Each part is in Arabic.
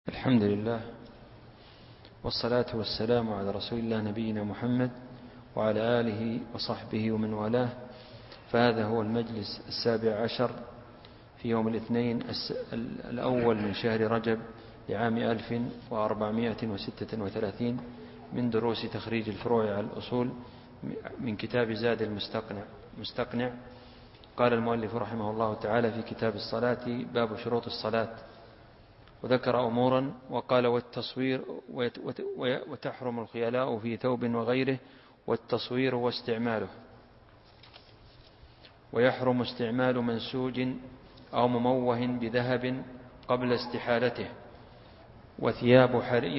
الحمد لله والصلاة والسلام على رسول الله نبينا محمد وعلى آله وصحبه ومن والاه. فهذا هو المجلس 17 في يوم الاثنين الأول من شهر رجب لعام 1436 من دروس تخريج الفروع على الأصول من كتاب زاد المستقنع. قال المؤلف رحمه الله تعالى في كتاب الصلاة: باب شروط الصلاة، وذكر أمورا وقال: والتصوير وتحرم الخيلاء في ثوب وغيره، والتصوير واستعماله، ويحرم استعمال منسوج أو مموه بذهب قبل استحالته، وثياب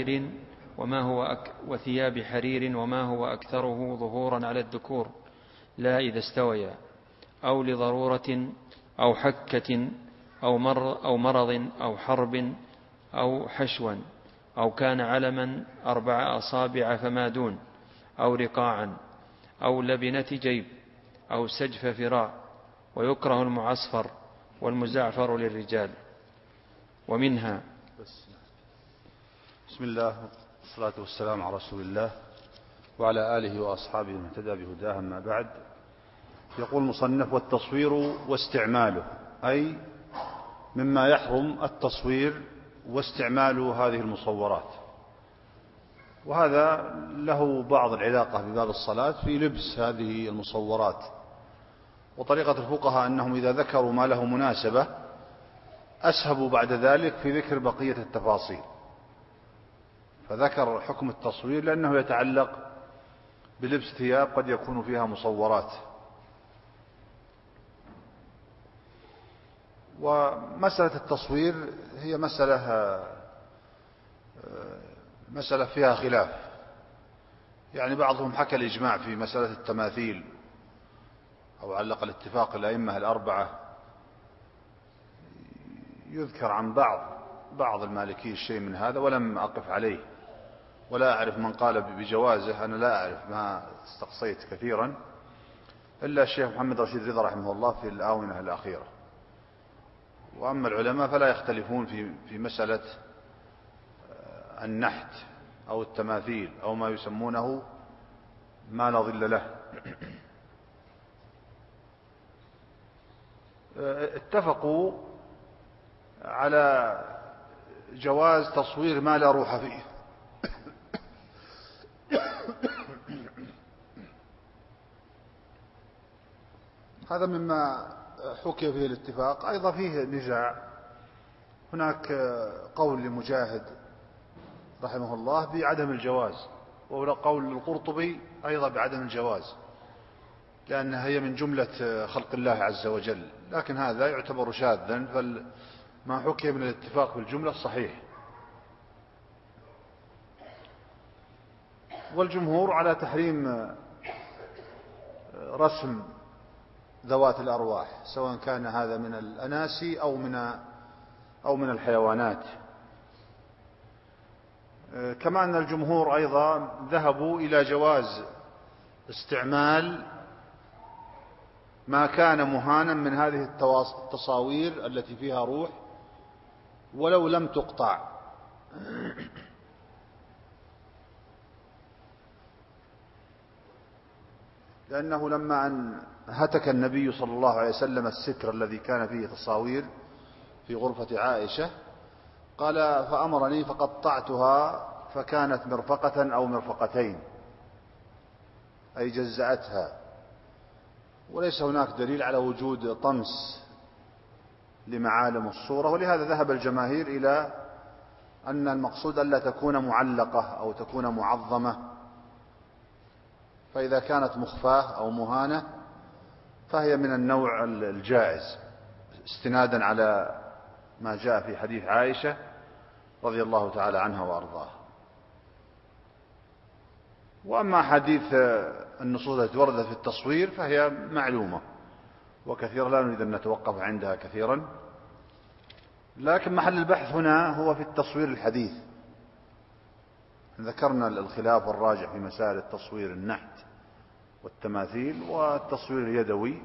حرير وما هو أكثره ظهورا على الذكور، لا إذا استويا، أو لضرورة أو حكة أو مرض أو حرب أو حشوا، أو كان علما 4 أصابع فما دون، أو رقاعا، أو لبنة جيب، أو سجف فراء. ويكره المعصفر والمزعفر للرجال. ومنها بسم الله والصلاة والسلام على رسول الله وعلى آله وأصحابه من اهتدى بهداه، أما بعد. يقول المصنف: والتصوير واستعماله، أي مما يحرم التصوير واستعمال هذه المصورات. وهذا له بعض العلاقة بباب الصلاة في لبس هذه المصورات. وطريقة الفقهاء أنهم إذا ذكروا ما له مناسبة أسهبوا بعد ذلك في ذكر بقية التفاصيل، فذكر حكم التصوير لأنه يتعلق بلبس ثياب قد يكون فيها مصورات. ومسألة التصوير هي مسألة فيها خلاف، يعني بعضهم حكى الإجماع في مسألة التماثيل، أو علق الاتفاق الأئمة الأربعة. يذكر عن بعض المالكي الشيء من هذا، ولم أقف عليه ولا أعرف من قال بجوازه. أنا لا أعرف، ما استقصيت كثيرا، إلا الشيخ محمد رشيد رضا رحمه الله في الآونة الأخيرة. وأما العلماء فلا يختلفون في مسألة النحت أو التماثيل أو ما يسمونه ما لا ظل له. اتفقوا على جواز تصوير ما لا روح فيه. هذا مما حكي فيه الاتفاق. أيضا فيه نزاع، هناك قول لمجاهد رحمه الله بعدم الجواز، وقول القرطبي أيضا بعدم الجواز، لأنها هي من جملة خلق الله عز وجل. لكن هذا يعتبر شاذا، فما حكي من الاتفاق بالجملة صحيح. والجمهور على تحريم رسم ذوات الأرواح، سواء كان هذا من الأناسي أو من الحيوانات. كما أن الجمهور أيضا ذهبوا إلى جواز استعمال ما كان مهانا من هذه التصاوير التي فيها روح ولو لم تقطع. لأنه لما أن هتك النبي صلى الله عليه وسلم الستر الذي كان فيه تصاوير في غرفة عائشة، قال: فأمرني فقطعتها فكانت مرفقة أو مرفقتين، أي جزأتها. وليس هناك دليل على وجود طمس لمعالم الصورة، ولهذا ذهب الجماهير إلى أن المقصود ألا تكون معلقة أو تكون معظمة. فإذا كانت مخفاة أو مهانة فهي من النوع الجائز، استنادا على ما جاء في حديث عائشة رضي الله تعالى عنها وأرضاها. وأما حديث النصوص التي وردت في التصوير فهي معلومة وكثيرة، لا نريد أن نتوقف عندها كثيرا. لكن محل البحث هنا هو في التصوير الحديث. ذكرنا الخلاف والراجح في مسائل التصوير النحت والتماثيل والتصوير اليدوي.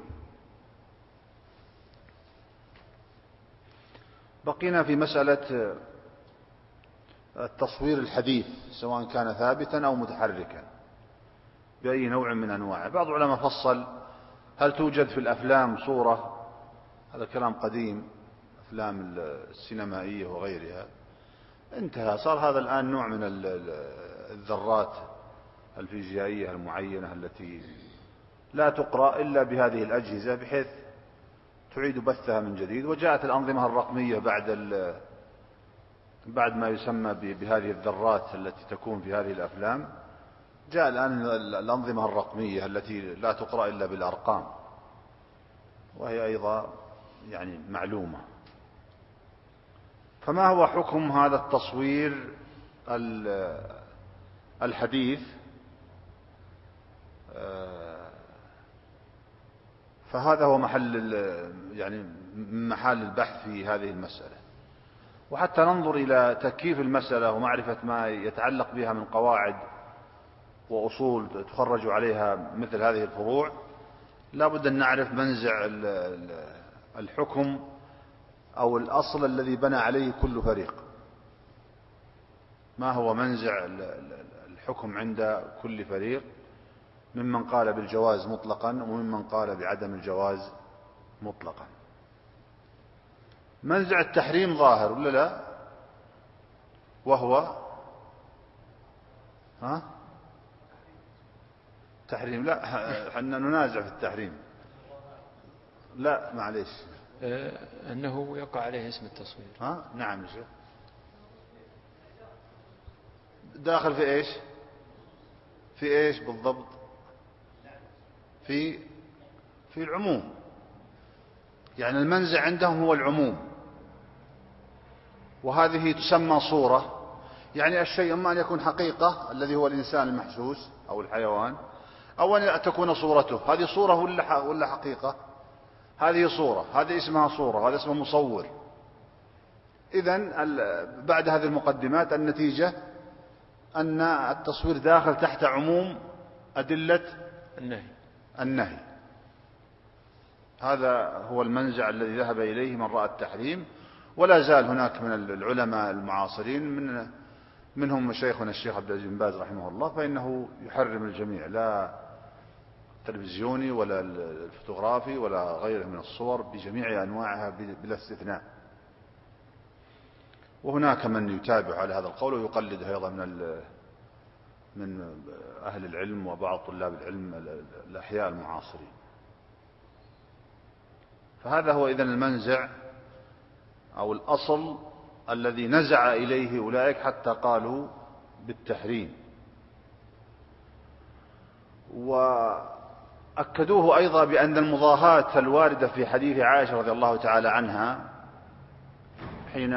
بقينا في مسألة التصوير الحديث سواء كان ثابتا أو متحركا بأي نوع من أنواعه. بعض العلماء فصل هل توجد في الأفلام صورة، هذا كلام قديم، أفلام السينمائية وغيرها انتهى، صار هذا الآن نوع من الذرات الفيزيائية المعينة التي لا تقرأ إلا بهذه الأجهزة بحيث تعيد بثها من جديد. وجاءت الأنظمة الرقمية بعد ما يسمى بهذه الذرات التي تكون في هذه الأفلام، جاء الآن الأنظمة الرقمية التي لا تقرأ إلا بالأرقام، وهي أيضا يعني معلومة. فما هو حكم هذا التصوير الحديث؟ فهذا هو محل البحث في هذه المسألة. وحتى ننظر إلى تكييف المسألة ومعرفة ما يتعلق بها من قواعد وأصول تخرج عليها مثل هذه الفروع، لا بد أن نعرف منزع الحكم أو الأصل الذي بنى عليه كل فريق. ما هو منزع الحكم عند كل فريق ممن قال بالجواز مطلقا وممن قال بعدم الجواز مطلقا. منزع التحريم ظاهر ولا لا؟ وهو تحريم، لا حنا ننازع في التحريم، لا معليش، أنه يقع عليه اسم التصوير. نعم شيخ. داخل في ايش؟ في ايش بالضبط؟ في العموم، يعني المنزع عندهم هو العموم، وهذه تسمى صورة. يعني الشيء اما ان يكون حقيقة الذي هو الانسان المحسوس او الحيوان، او ان تكون صورته. هذه صورة ولا حقيقة؟ هذه صورة، هذه اسمها صورة، هذا اسمه مصور. إذن بعد هذه المقدمات النتيجة أن التصوير داخل تحت عموم أدلة النهي. هذا هو المنزع الذي ذهب إليه من رأى التحريم. ولا زال هناك من العلماء المعاصرين منهم شيخنا الشيخ عبد العزيز بن باز رحمه الله، فإنه يحرم الجميع، لا التلفزيوني ولا الفوتوغرافي ولا غيره من الصور بجميع أنواعها بلا استثناء. وهناك من يتابع على هذا القول ويقلد أيضا من أهل العلم وبعض طلاب العلم الأحياء المعاصرين. فهذا هو إذن المنزع أو الأصل الذي نزع إليه أولئك حتى قالوا بالتحريم. وأكدوه أيضا بأن المضاهاة الواردة في حديث عائشة رضي الله تعالى عنها حين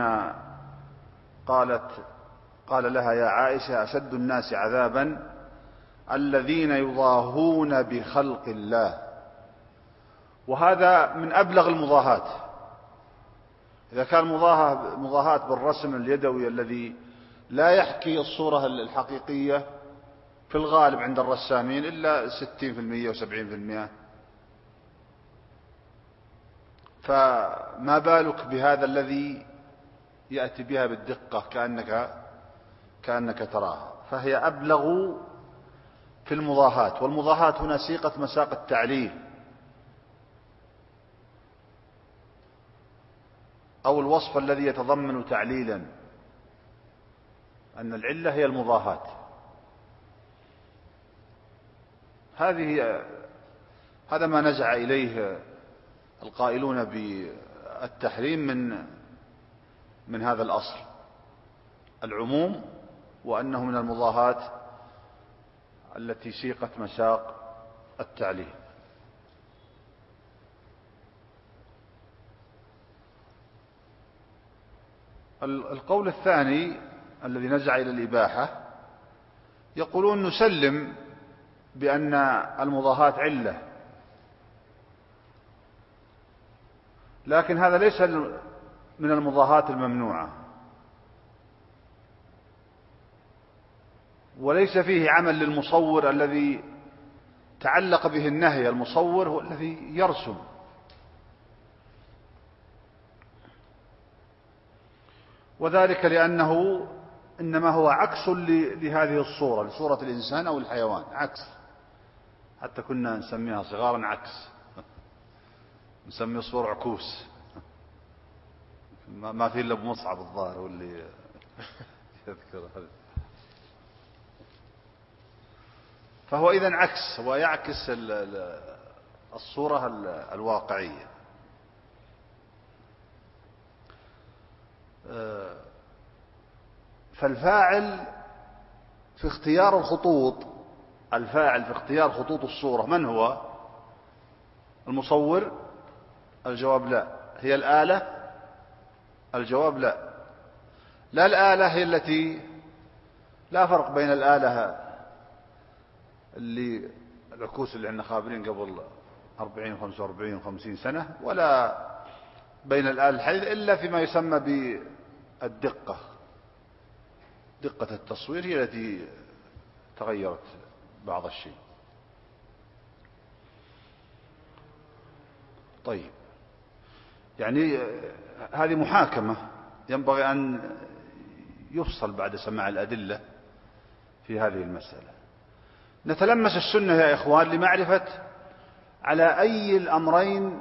قال لها يا عائشة أشد الناس عذابا الذين يضاهون بخلق الله. وهذا من أبلغ المضاهات. إذا كان مضاهاة بالرسم اليدوي الذي لا يحكي الصورة الحقيقية في الغالب عند الرسامين إلا 60% و70%، فما بالك بهذا الذي يأتي بها بالدقة كأنك تراها. فهي أبلغ في المضاهاة. والمضاهاة هنا سيقت مساق التعليل أو الوصف الذي يتضمن تعليلا، أن العلة هي المضاهاة. هذا ما نزع إليه القائلون بالتحريم من هذا الأصل العموم، وأنه من المضاهاة التي سيقت مساق التعليل. القول الثاني الذي نزع إلى الإباحة يقولون نسلم بأن المضاهاة علة، لكن هذا ليس من المضاهاة الممنوعة، وليس فيه عمل للمصور الذي تعلق به النهي. المصور هو الذي يرسم، وذلك لأنه إنما هو عكس لهذه الصورة، لصورة الإنسان أو الحيوان، عكس. حتى كنا نسميها صغارا عكس، نسميه صور عكوس. ما في إلا أبو مصعب الظاهر واللي يذكر هذا. فهو إذن عكس، هو يعكس الصورة الواقعية. فالفاعل في اختيار الخطوط، الفاعل في اختيار خطوط الصورة من هو؟ المصور؟ الجواب لا. هي الآلة؟ الجواب لا. لا، الآلة هي التي لا فرق بين الآلة اللي العكوس اللي عندنا خابرين قبل 40 و45 و50 سنة، ولا بين الآلة الحديثة، إلا فيما يسمى بالدقة. دقة التصوير هي التي تغيرت بعض الشيء. طيب، يعني هذه محاكمة ينبغي أن يفصل بعد سماع الأدلة في هذه المسألة. نتلمس السنة يا إخوان لمعرفة على أي الأمرين،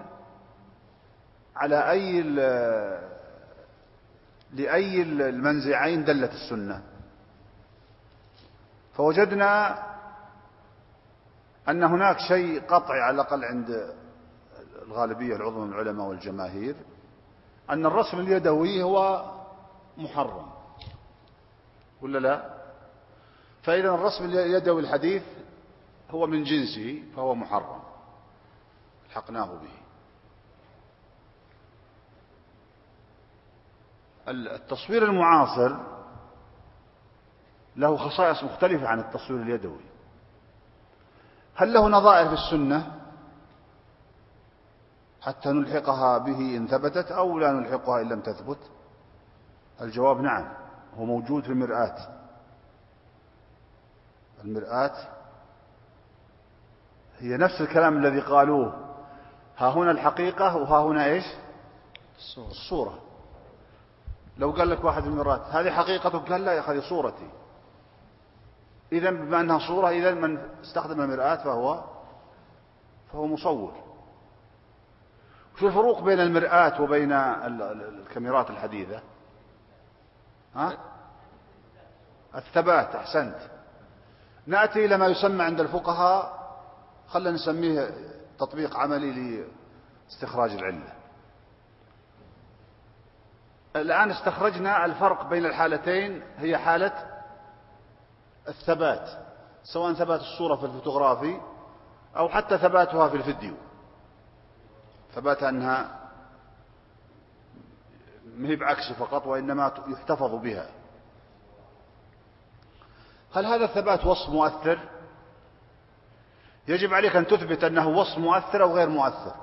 لأي المنزعين دلت السنة. فوجدنا أن هناك شيء قطعي على الأقل عند الغالبية العظمى من العلماء والجماهير، أن الرسم اليدوي هو محرم، ولا لا؟ فإذا الرسم اليدوي الحديث هو من جنسه فهو محرم، الحقناه به. التصوير المعاصر له خصائص مختلفة عن التصوير اليدوي. هل له نظائر في السنة حتى نلحقها به إن ثبتت، أو لا نلحقها إن لم تثبت؟ الجواب نعم، هو موجود في المرآة. المرآة هي نفس الكلام الذي قالوه، ها هنا الحقيقة وها هنا إيش؟ الصورة. لو قال لك واحد في المرآة هذه حقيقتك، قال لا يا أخي صورتي. إذن بما أنها صورة، إذن من استخدم المرآة فهو مصور. شو الفروق بين المرآة وبين الكاميرات الحديثة؟ الثبات. أحسنت. نأتي إلى ما يسمى عند الفقهاء، خلنا نسميه تطبيق عملي لاستخراج العلة. الآن استخرجنا الفرق بين الحالتين، هي حالة الثبات، سواء ثبات الصورة في الفوتوغرافي أو حتى ثباتها في الفيديو، ثبات أنها مهي بعكس فقط وإنما يحتفظ بها. هل هذا الثبات وصف مؤثر؟ يجب عليك أن تثبت أنه وصف مؤثر أو غير مؤثر.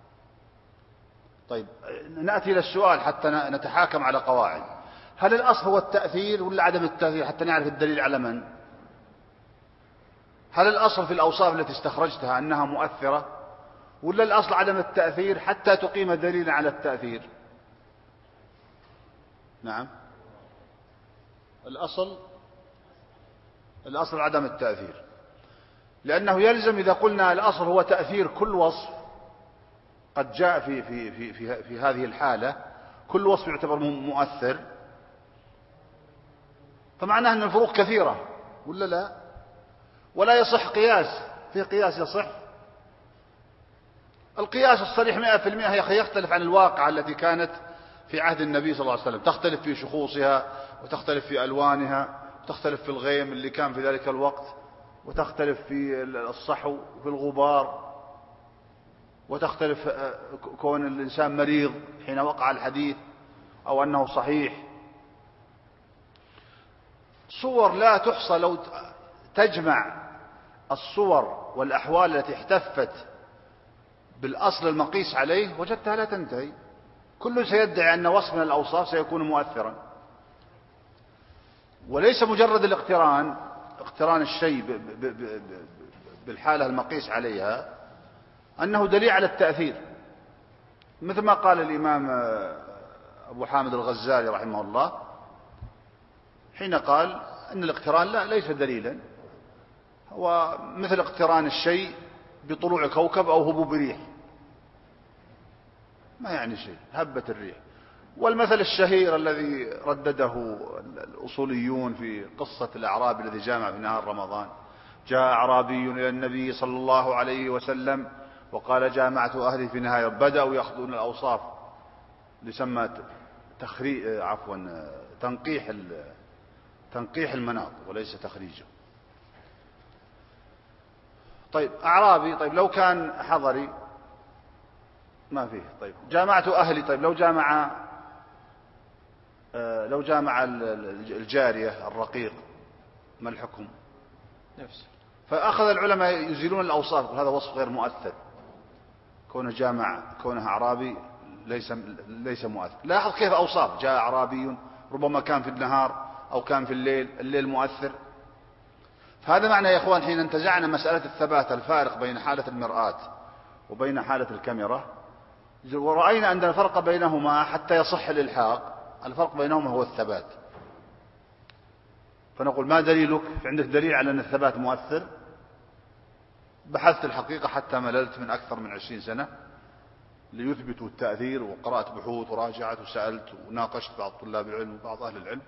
طيب، نأتي إلى السؤال حتى نتحاكم على قواعد. هل الأصل هو التأثير ولا عدم التأثير حتى نعرف الدليل على من؟ هل الأصل في الأوصاف التي استخرجتها أنها مؤثرة، ولا الأصل عدم التأثير حتى تقيم دليلا على التأثير؟ نعم، الأصل عدم التأثير، لأنه يلزم إذا قلنا الأصل هو تأثير كل وصف قد جاء في هذه الحالة، كل وصف يعتبر مؤثر، فمعناه أن الفروق كثيرة، ولا لا؟ ولا يصح قياس. في قياس يصح؟ القياس الصريح 100% يا أخي يختلف عن الواقعة التي كانت في عهد النبي صلى الله عليه وسلم، تختلف في شخوصها، وتختلف في ألوانها، وتختلف في الغيم اللي كان في ذلك الوقت، وتختلف في الصحو وفي الغبار، وتختلف كون الإنسان مريض حين وقع الحديث أو أنه صحيح. صور لا تحصى، لو تجمع الصور والأحوال التي احتفت بالأصل المقيس عليه وجدتها لا تنتهي. كل سيدعي أن وصف من الأوصاف سيكون مؤثرا، وليس مجرد اقتران الشيء بالحالة المقيس عليها أنه دليل على التأثير، مثل ما قال الإمام أبو حامد الغزالي رحمه الله حين قال أن الاقتران لا ليس دليلا، هو مثل اقتران الشيء بطلوع كوكب أو هبوب ريح، ما يعني شيء، هبة الريح. والمثل الشهير الذي ردده الأصوليون في قصة الأعرابي الذي جامع في نهار رمضان: جاء أعرابي إلى النبي صلى الله عليه وسلم وقال جامعت أهلي في نهار. بدأوا يأخذون الأوصاف لسمى تنقيح المناط وليس تخريجه. طيب أعرابي، طيب لو كان حضري ما فيه. طيب جامعت أهلي، طيب لو جامع الجارية الرقيق ما الحكم؟ نفس. فأخذ العلماء يزيلون الأوصاف، هذا وصف غير مؤثر، كونه أعرابي ليس مؤثر. لاحظ كيف أوصاف: جاء أعرابي، ربما كان في النهار أو كان في الليل مؤثر. فهذا معنى يا إخوان حين انتزعنا مسألة الثبات، الفارق بين حالة المرآة وبين حالة الكاميرا، ورأينا أن الفرق بينهما حتى يصح الإلحاق، الفرق بينهما هو الثبات. فنقول ما دليلك؟ عندك دليل على أن الثبات مؤثر؟ بحثت الحقيقة حتى مللت من أكثر من 20 سنة ليثبتوا التأثير، وقرأت بحوث وراجعت وسألت وناقشت بعض طلاب العلم وبعض أهل العلم،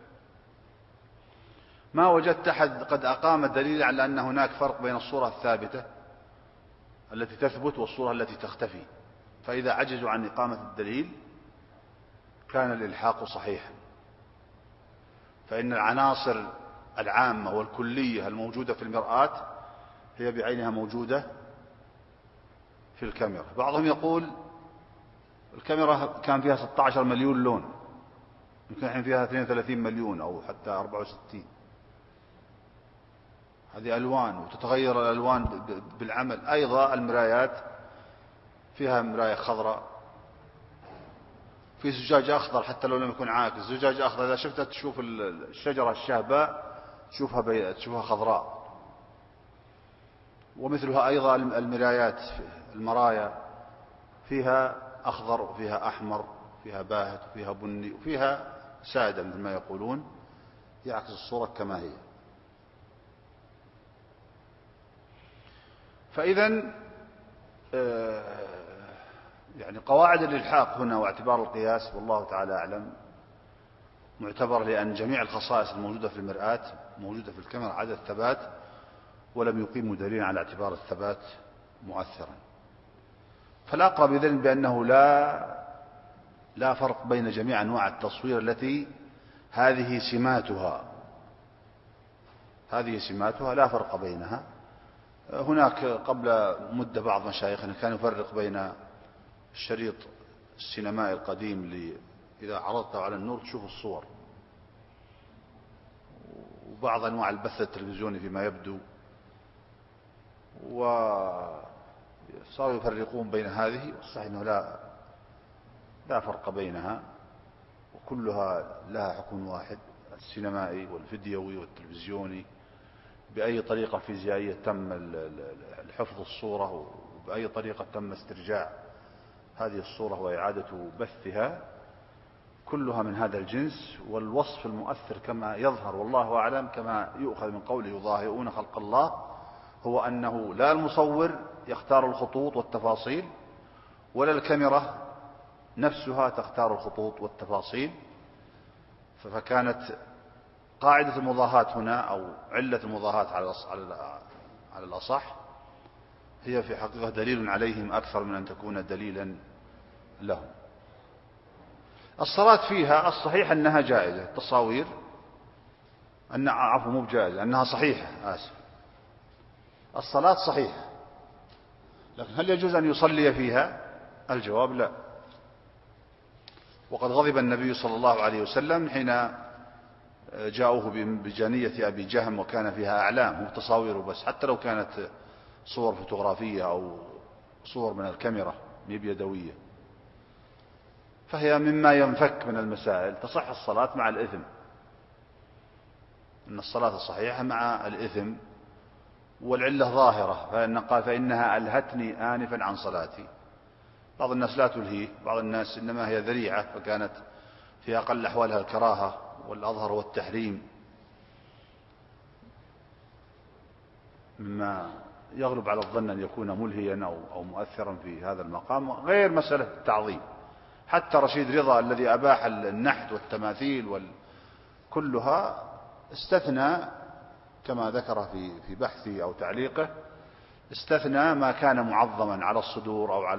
ما وجدت أحد قد أقام الدليل على أن هناك فرق بين الصورة الثابتة التي تثبت والصورة التي تختفي. فإذا عجزوا عن إقامة الدليل كان الإلحاق صحيحا. فإن العناصر العامة والكلية الموجودة في المرآة هي بعينها موجودة في الكاميرا. بعضهم يقول الكاميرا كان فيها 16 مليون لون، يمكن الحين فيها 32 مليون أو حتى 64. هذه ألوان وتتغير الألوان بالعمل. أيضا المرايات فيها مراية خضراء، في زجاج أخضر حتى لو لم يكن عاكس، زجاج أخضر إذا شفتها تشوف الشجرة الشهباء تشوفها خضراء. ومثلها أيضا المرايات، المرايا فيها أخضر وفيها أحمر، فيها باهت وفيها بني وفيها سادة مثل ما يقولون، يعكس الصورة كما هي. فإذا يعني قواعد الإلحاق هنا واعتبار القياس والله تعالى أعلم معتبر، لأن جميع الخصائص الموجودة في المرآة موجودة في الكاميرا عدا الثبات، ولم يقيموا دليلا على اعتبار الثبات مؤثرا. فالأقرب إذن بأنه لا فرق بين جميع أنواع التصوير التي هذه سماتها لا فرق بينها. هناك قبل مدة بعض مشايخنا كان يفرق بين الشريط السينمائي القديم إذا عرضته على النور تشوف الصور، وبعض أنواع البث التلفزيوني فيما يبدو، وصاروا يفرقون بين هذه، والصحيح أنه لا فرق بينها، وكلها لها حكم واحد: السينمائي والفيديوي والتلفزيوني. بأي طريقة فيزيائية تم حفظ الصورة، وبأي طريقة تم استرجاع هذه الصورة وإعادة بثها، كلها من هذا الجنس. والوصف المؤثر كما يظهر والله أعلم كما يؤخذ من قوله يضاهئون خلق الله، هو أنه لا المصور يختار الخطوط والتفاصيل، ولا الكاميرا نفسها تختار الخطوط والتفاصيل. فكانت قاعدة المضاهاة هنا أو علة المضاهاة على الأصح هي في حقيقة دليل عليهم أكثر من أن تكون دليلا لهم. الصلاة فيها الصحيح أنها جائزة، التصاوير مو بجائزة، أنها صحيحة، الصلاة صحيحة، لكن هل يجوز أن يصلي فيها؟ الجواب لا. وقد غضب النبي صلى الله عليه وسلم حين جاءوه بجانية أبي جهم وكان فيها أعلام، مو تصاوير بس، حتى لو كانت صور فوتوغرافية أو صور من الكاميرا بيدوية، فهي مما ينفك من المسائل. تصح الصلاة مع الإثم، إن الصلاة الصحيحة مع الإثم، والعلة ظاهرة، قال فإنها ألهتني آنفا عن صلاتي. بعض الناس لا تلهيه، بعض الناس إنما هي ذريعة، فكانت في أقل أحوالها الكراهة، والأظهر والتحريم مما يغلب على الظن أن يكون ملهيا أو مؤثرا في هذا المقام، غير مسألة التعظيم. حتى رشيد رضا الذي أباح النحت والتماثيل كلها استثنى كما ذكر في بحثه أو تعليقه، استثنى ما كان معظما على الصدور أو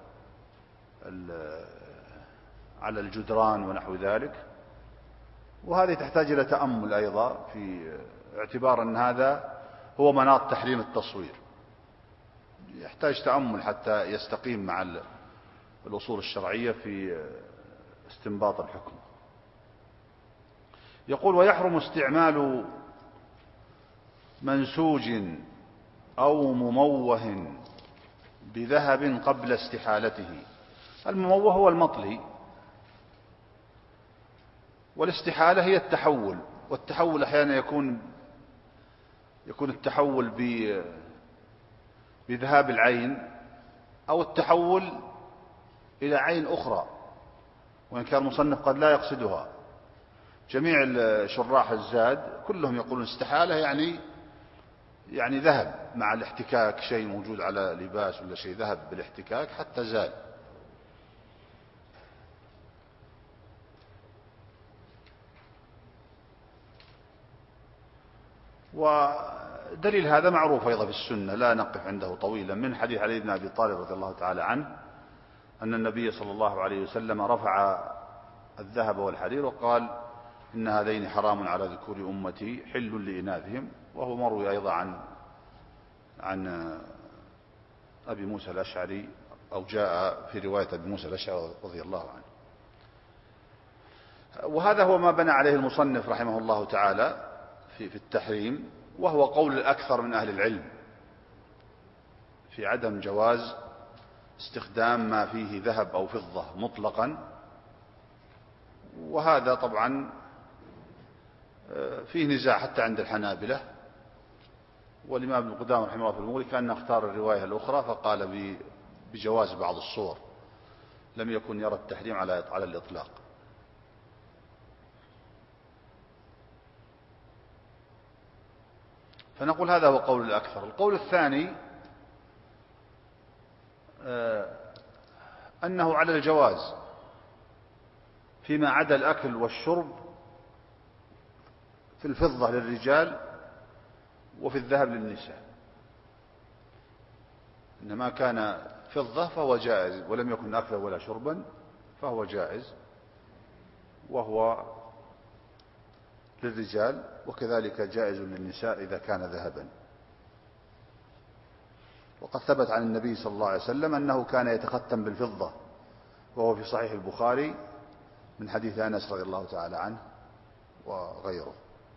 على الجدران ونحو ذلك. وهذه تحتاج إلى تأمل أيضا، في اعتبار أن هذا هو مناط تحريم التصوير، يحتاج تأمل حتى يستقيم مع الأصول الشرعية في استنباط الحكم. يقول: ويحرم استعمال منسوج أو مموه بذهب قبل استحالته. المموه هو المطلي، والاستحالة هي التحول. والتحول أحيانا يكون التحول بذهاب العين، أو التحول إلى عين أخرى، وإن كان المصنف قد لا يقصدها. جميع شراح الزاد كلهم يقولون استحالة يعني ذهب مع الاحتكاك، شيء موجود على لباس ولا شيء ذهب بالاحتكاك حتى زال. ودليل هذا معروف أيضا في السنة، لا نقف عنده طويلا، من حديث علي بن أبي طالب رضي الله تعالى عنه أن النبي صلى الله عليه وسلم رفع الذهب والحرير وقال: إن هذين حرام على ذكور أمتي حل لإناثهم. وهو مروي أيضا عن أبي موسى الأشعري، أو جاء في رواية أبي موسى الأشعري رضي الله عنه. وهذا هو ما بنى عليه المصنف رحمه الله تعالى في التحريم، وهو قول الأكثر من أهل العلم في عدم جواز استخدام ما فيه ذهب أو فضة مطلقا. وهذا طبعا فيه نزاع حتى عند الحنابلة، والإمام ابن قدامة رحمه الله في المغني كان اختار الرواية الأخرى فقال بجواز بعض الصور، لم يكن يرى التحريم على الإطلاق. فنقول هذا هو قول الأكثر. القول الثاني أنه على الجواز فيما عدا الأكل والشرب في الفضة للرجال وفي الذهب للنساء. إنما كان فضة فهو جائز، ولم يكن أكلا ولا شربا فهو جائز، وهو للرجال، وكذلك جائز للنساء إذا كان ذهبا. وقد ثبت عن النبي صلى الله عليه وسلم أنه كان يتختم بالفضة، وهو في صحيح البخاري من حديث أنس رضي الله تعالى عنه وغيره.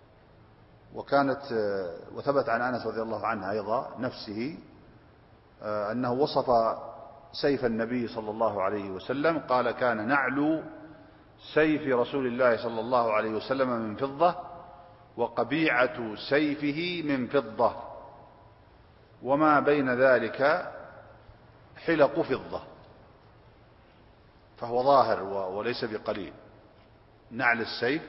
وثبت عن أنس رضي الله عنه أيضا نفسه أنه وصف سيف النبي صلى الله عليه وسلم، قال: كان نعل سيف رسول الله صلى الله عليه وسلم من فضة، وقبيعة سيفه من فضة، وما بين ذلك حلق فضة. فهو ظاهر وليس بقليل، نعل السيف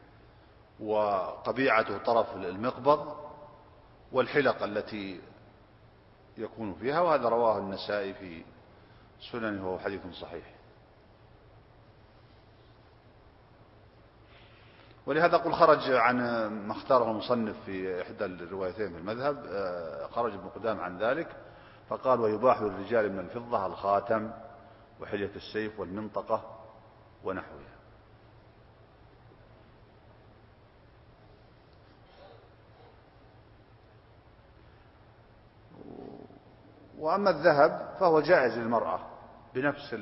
وقبيعته طرف المقبض والحلق التي يكون فيها. وهذا رواه النسائي في سننه وهو حديث صحيح. ولهذا قل خرج عن ما اختاره المصنف في إحدى الروايتين في المذهب، خرج ابن قدامة عن ذلك فقال: ويباح للرجال من الفضة الخاتم وحلية السيف والمنطقة ونحوها. وأما الذهب فهو جائز للمرأة بنفس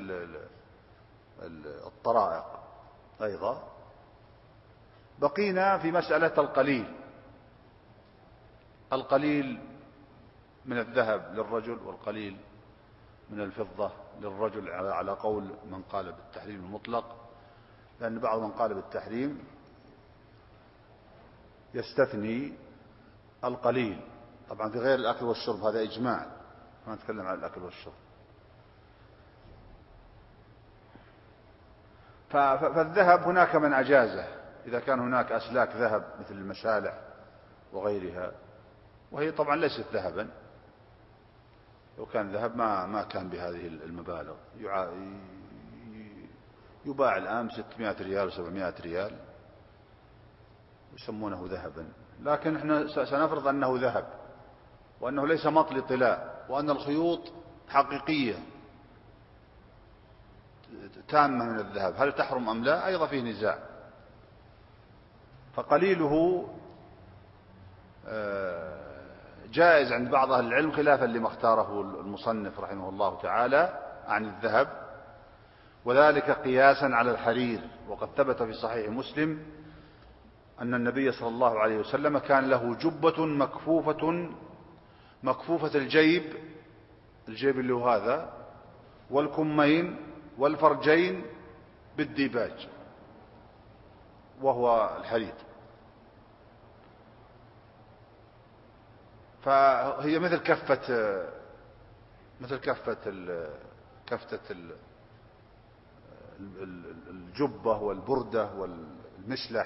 الطرائق أيضا. بقينا في مسألة القليل من الذهب للرجل والقليل من الفضة للرجل، على قول من قال بالتحريم المطلق، لأن بعض من قال بالتحريم يستثني القليل. طبعا في غير الأكل والشرب هذا إجماع، ما نتكلم عن الأكل والشرب. فالذهب هناك من أجازه إذا كان هناك أسلاك ذهب مثل المشالع وغيرها، وهي طبعا ليست ذهبا، لو كان ذهب ما كان بهذه المبالغ. يباع الآن 600 ريال و700 ريال يسمونه ذهبا، لكن احنا سنفرض أنه ذهب، وأنه ليس مطل طلاء، وأن الخيوط حقيقية تامة من الذهب، هل تحرم أم لا؟ أيضا فيه نزاع. فقليله جائز عند بعض أهل العلم، خلافا لما اختاره المصنف رحمه الله تعالى عن الذهب، وذلك قياسا على الحرير. وقد ثبت في صحيح مسلم أن النبي صلى الله عليه وسلم كان له جبة مكفوفة الجيب اللي هو هذا، والكمين والفرجين بالديباج، وهو الحرير. فهي مثل كفتة الجبة والبردة والمسلح،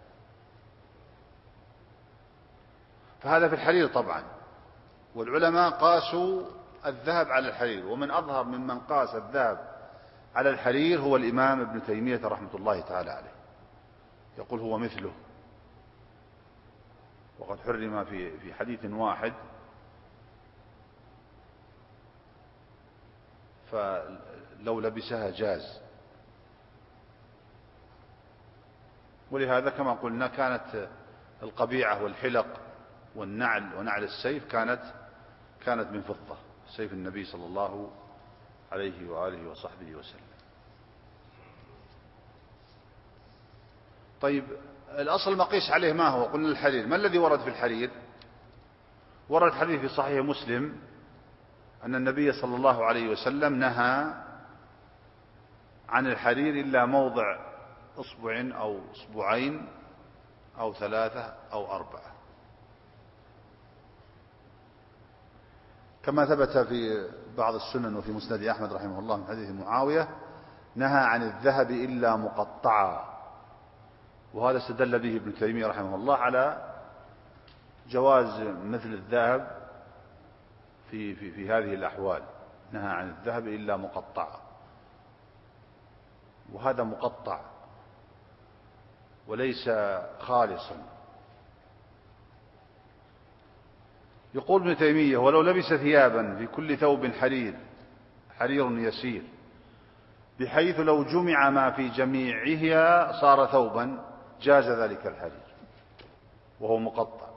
فهذا في الحرير طبعا. والعلماء قاسوا الذهب على الحرير، ومن أظهر ممن قاس الذهب على الحرير هو الإمام ابن تيمية رحمة الله تعالى عليه، يقول هو مثله، وقد حرم في حديث واحد، فلو لبسها جاز. ولهذا كما قلنا كانت القبيعة والحلق والنعل ونعل السيف كانت من فضة، سيف النبي صلى الله عليه وآله وصحبه وسلم. طيب الأصل المقيس عليه ما هو؟ قلنا الحرير. ما الذي ورد في الحرير؟ ورد حديث في صحيح مسلم أن النبي صلى الله عليه وسلم نهى عن الحرير إلا موضع أصبع أو أصبعين أو 3 أو 4، كما ثبت في بعض السنن وفي مسند أحمد رحمه الله من حديث معاوية نهى عن الذهب إلا مقطعا. وهذا استدل به ابن تيمية رحمه الله على جواز مثل الذهب في هذه الأحوال، نهى عن الذهب إلا مقطعا، وهذا مقطع وليس خالصا. يقول ابن تيمية: ولو لبس ثيابا في كل ثوب حرير يسير، بحيث لو جمع ما في جميعها صار ثوبا، جاز ذلك الحرير وهو مقطع.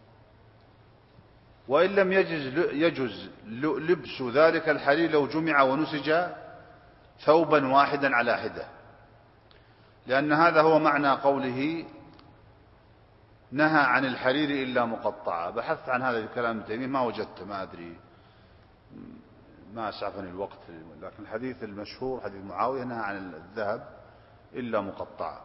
وإن لم يجز لبس ذلك الحرير لو جمع ونسج ثوبا واحدا على حدة، لأن هذا هو معنى قوله نهى عن الحرير إلا مقطعا. بحثت عن هذا الكلام ابن تيمية ما وجدت، ما أدري، ما أسعفني الوقت، لكن الحديث المشهور حديث معاوية نهى عن الذهب إلا مقطعا.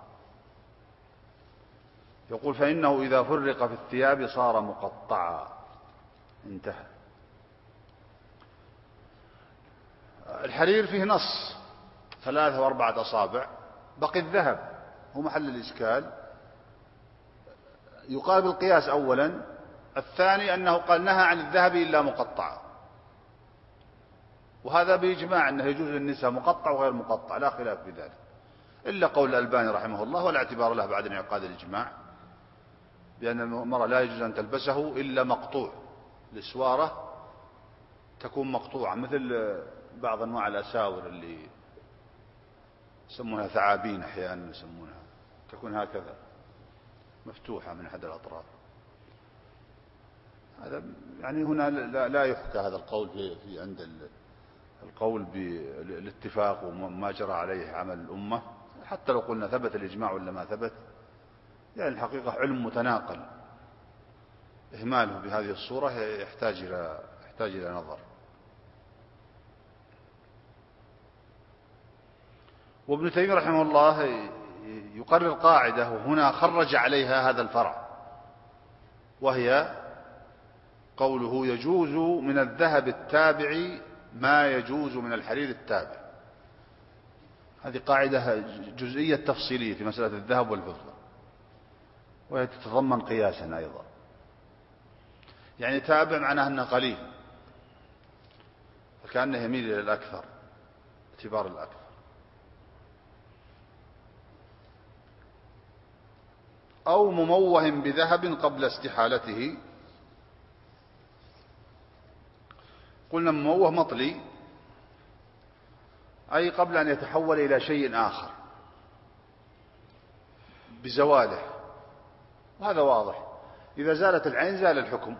يقول: فإنه إذا فرق في الثياب صار مقطعا. انتهى. الحرير فيه نص 3 و4 أصابع، بقي الذهب هو محل الإشكال. يقال بالقياس أولا. الثاني أنه قال نهى عن الذهب إلا مقطعا، وهذا بإجماع أنه يجوز للنساء مقطع وغير مقطع، لا خلاف في ذلك، إلا قول الألباني رحمه الله، ولا اعتبار له بعد انعقاد الإجماع، بأن المرأة لا يجوز أن تلبسه إلا مقطوع، الإسوارة تكون مقطوعة، مثل بعض أنواع الأساور اللي يسمونها ثعابين، أحيانا يسمونها، تكون هكذا مفتوحة من أحد الأطراف. هذا يعني هنا لا يحكى هذا القول في عند القول بالاتفاق وما جرى عليه عمل الأمة، حتى لو قلنا ثبت الإجماع ولا ما ثبت، يعني الحقيقة علم متناقل، إهماله بهذه الصورة يحتاج إلى نظر. وابن تيمية رحمه الله يقرر قاعدة، وهنا خرج عليها هذا الفرع، وهي قوله: يجوز من الذهب التابع ما يجوز من الحرير التابع. هذه قاعدة جزئية تفصيلية في مسألة الذهب والفضة، وهي تتضمن قياسا أيضا. يعني تابع معناه أنه قليل، فكأنه يميل إلى الأكثر، اعتبار الأكثر. أو مموه بذهب قبل استحالته. قلنا مموه مطلي، أي قبل أن يتحول إلى شيء آخر بزواله، وهذا واضح، إذا زالت العين زال الحكم.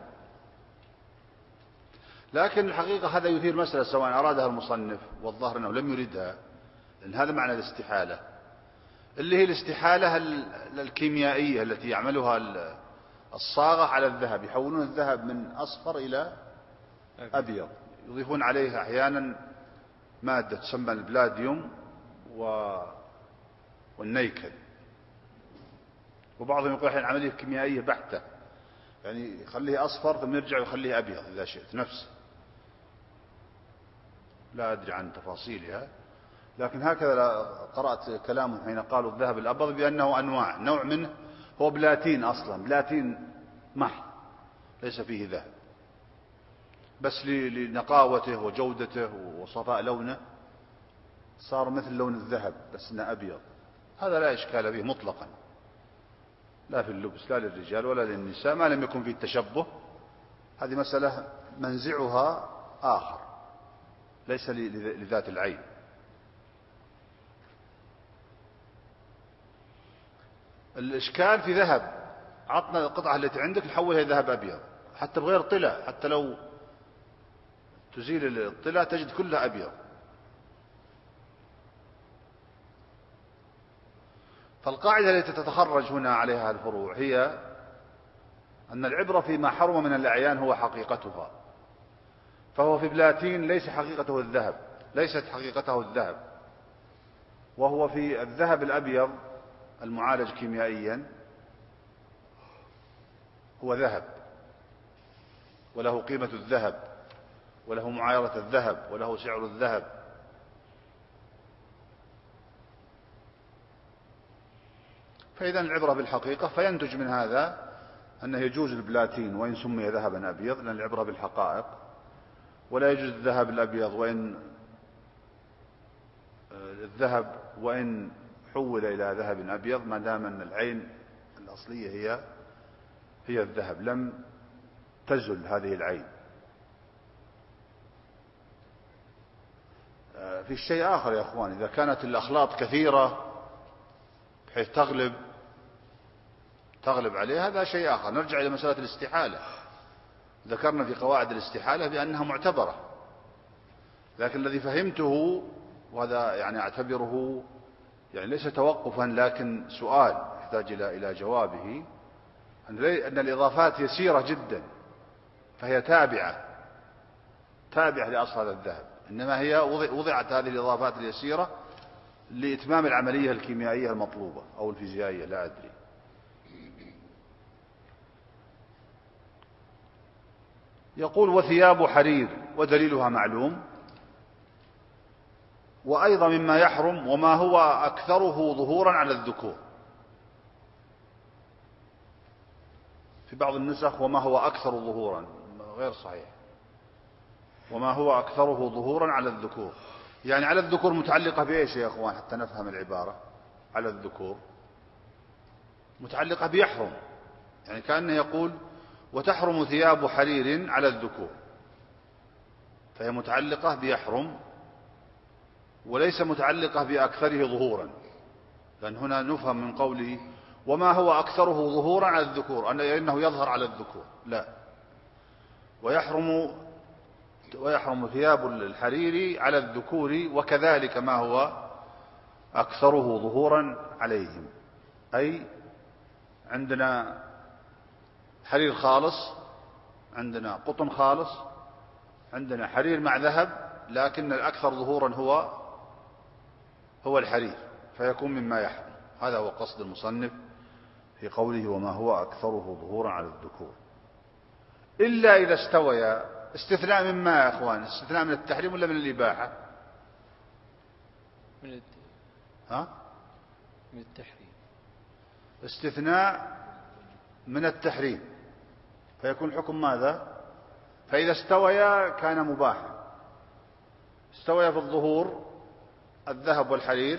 لكن الحقيقة هذا يثير مسألة سواء أرادها المصنف، والظاهر أنه لم يردها، لأن هذا معنى الاستحالة، اللي هي الاستحالة الكيميائية التي يعملها الصاغة على الذهب، يحولون الذهب من أصفر إلى أبيض، يضيفون عليه أحيانا مادة تسمى البلاديوم والنيكل، وبعضهم يقول أحيانا عملية كيميائية بحتة، يعني يخليه أصفر ثم يرجع ويخليه أبيض إذا شئت نفسه، لا أدري عن تفاصيلها، لكن هكذا قرأت كلامهم حين قالوا الذهب الأبيض بأنه أنواع، نوع منه هو بلاتين أصلا، بلاتين محض ليس فيه ذهب، بس لنقاوته وجودته وصفاء لونه صار مثل لون الذهب بس انه أبيض. هذا لا إشكال به مطلقا، لا في اللبس لا للرجال ولا للنساء، ما لم يكن فيه التشبه. هذه مسألة منزعها آخر ليس لذات العين. الإشكال في ذهب، عطنا القطعة التي عندك نحولها ذهب أبيض حتى بغير طلع، حتى لو تزيل الطلع تجد كلها أبيض. فالقاعدة التي تتخرج هنا عليها الفروع هي أن العبرة فيما حرم من الأعيان هو حقيقتها، فهو في بلاتين ليس حقيقته الذهب، ليست حقيقته الذهب، وهو في الذهب الأبيض المعالج كيميائيا هو ذهب، وله قيمة الذهب، وله معايرة الذهب، وله سعر الذهب. فإذا العبرة بالحقيقة، فينتج من هذا أنه يجوز البلاتين وإن سمي ذهبا أبيض، لأن العبرة بالحقائق، ولا يجوز الذهب الأبيض وإن حول إلى ذهب أبيض، ما دام أن العين الأصلية هي الذهب، لم تزل هذه العين. في شيء آخر يا أخوان، إذا كانت الأخلاط كثيرة بحيث تغلب عليها هذا شيء آخر. نرجع إلى مسألة الاستحالة، ذكرنا في قواعد الاستحالة بأنها معتبرة، لكن الذي فهمته، وهذا يعني أعتبره يعني ليس توقفا لكن سؤال يحتاج إلى جوابه، أن الإضافات يسيرة جدا، فهي تابعة لأصل هذا الذهب، إنما هي وضعت هذه الإضافات اليسيرة لإتمام العملية الكيميائية المطلوبة أو الفيزيائية، لا أدري. يقول وثياب حرير ودليلها معلوم، وأيضا مما يحرم وما هو أكثره ظهورا على الذكور. في بعض النسخ وما هو أكثر ظهورا، غير صحيح، وما هو أكثره ظهورا على الذكور، يعني على الذكور متعلقة بإيش يا أخوان حتى نفهم العبارة؟ على الذكور متعلقة بيحرم، يعني كأنه يقول وتحرم ثياب حرير على الذكور، فهي متعلقة بيحرم وليس متعلقة بأكثره ظهورا، لأن هنا نفهم من قوله وما هو أكثره ظهورا على الذكور أنه يظهر على الذكور، لا، ويحرم ثياب الحرير على الذكور، وكذلك ما هو أكثره ظهورا عليهم، أي عندنا حرير خالص، عندنا قطن خالص، عندنا حرير مع ذهب، لكن الأكثر ظهورا هو الحرير، فيكون مما يحرم. هذا هو قصد المصنف في قوله وما هو أكثره ظهورا على الذكور، إلا إذا استويا. استثناء مما يا أخوان؟ استثناء من التحريم ولا من الإباحة؟ من التحريم. استثناء من التحريم، فيكون الحكم ماذا؟ فإذا استويا كان مباحا. استويا في الظهور الذهب والحرير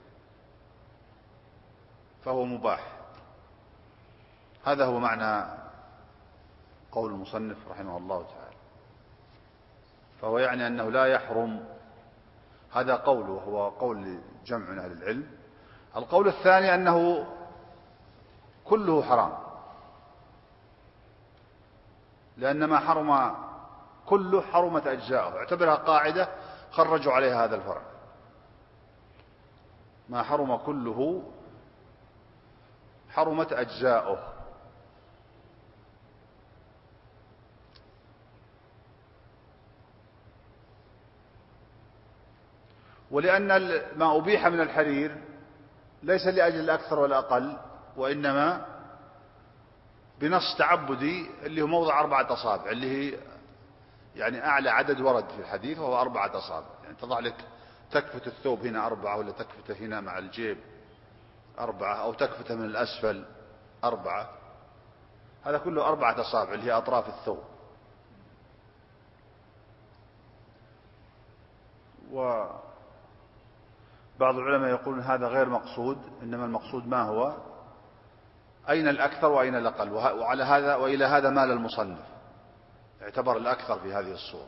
فهو مباح. هذا هو معنى قول المصنف رحمه الله تعالى. فهو يعني أنه لا يحرم، هذا قوله وهو قول جمع من أهل العلم. القول الثاني أنه كله حرام، لأن ما حرم كله حرمت أجزاؤه. اعتبرها قاعدة خرجوا عليها هذا الفرع. ما حرم كله حرمت أجزاؤه. ولأن ما أبيح من الحرير ليس لأجل الأكثر والأقل، وإنما بنص تعبدي اللي هو موضع 4 أصابع، اللي هي يعني أعلى عدد ورد في الحديث، وهو 4 أصابع. يعني تضع لك تكفة الثوب هنا 4، ولا تكفته هنا مع الجيب 4، أو تكفته من الأسفل 4، هذا كله 4 أصابع اللي هي أطراف الثوب. وبعض العلماء يقولون هذا غير مقصود، إنما المقصود ما هو؟ أين الأكثر وأين الأقل. وعلى هذا وإلى هذا مال المصنف، اعتبر الأكثر في هذه الصورة.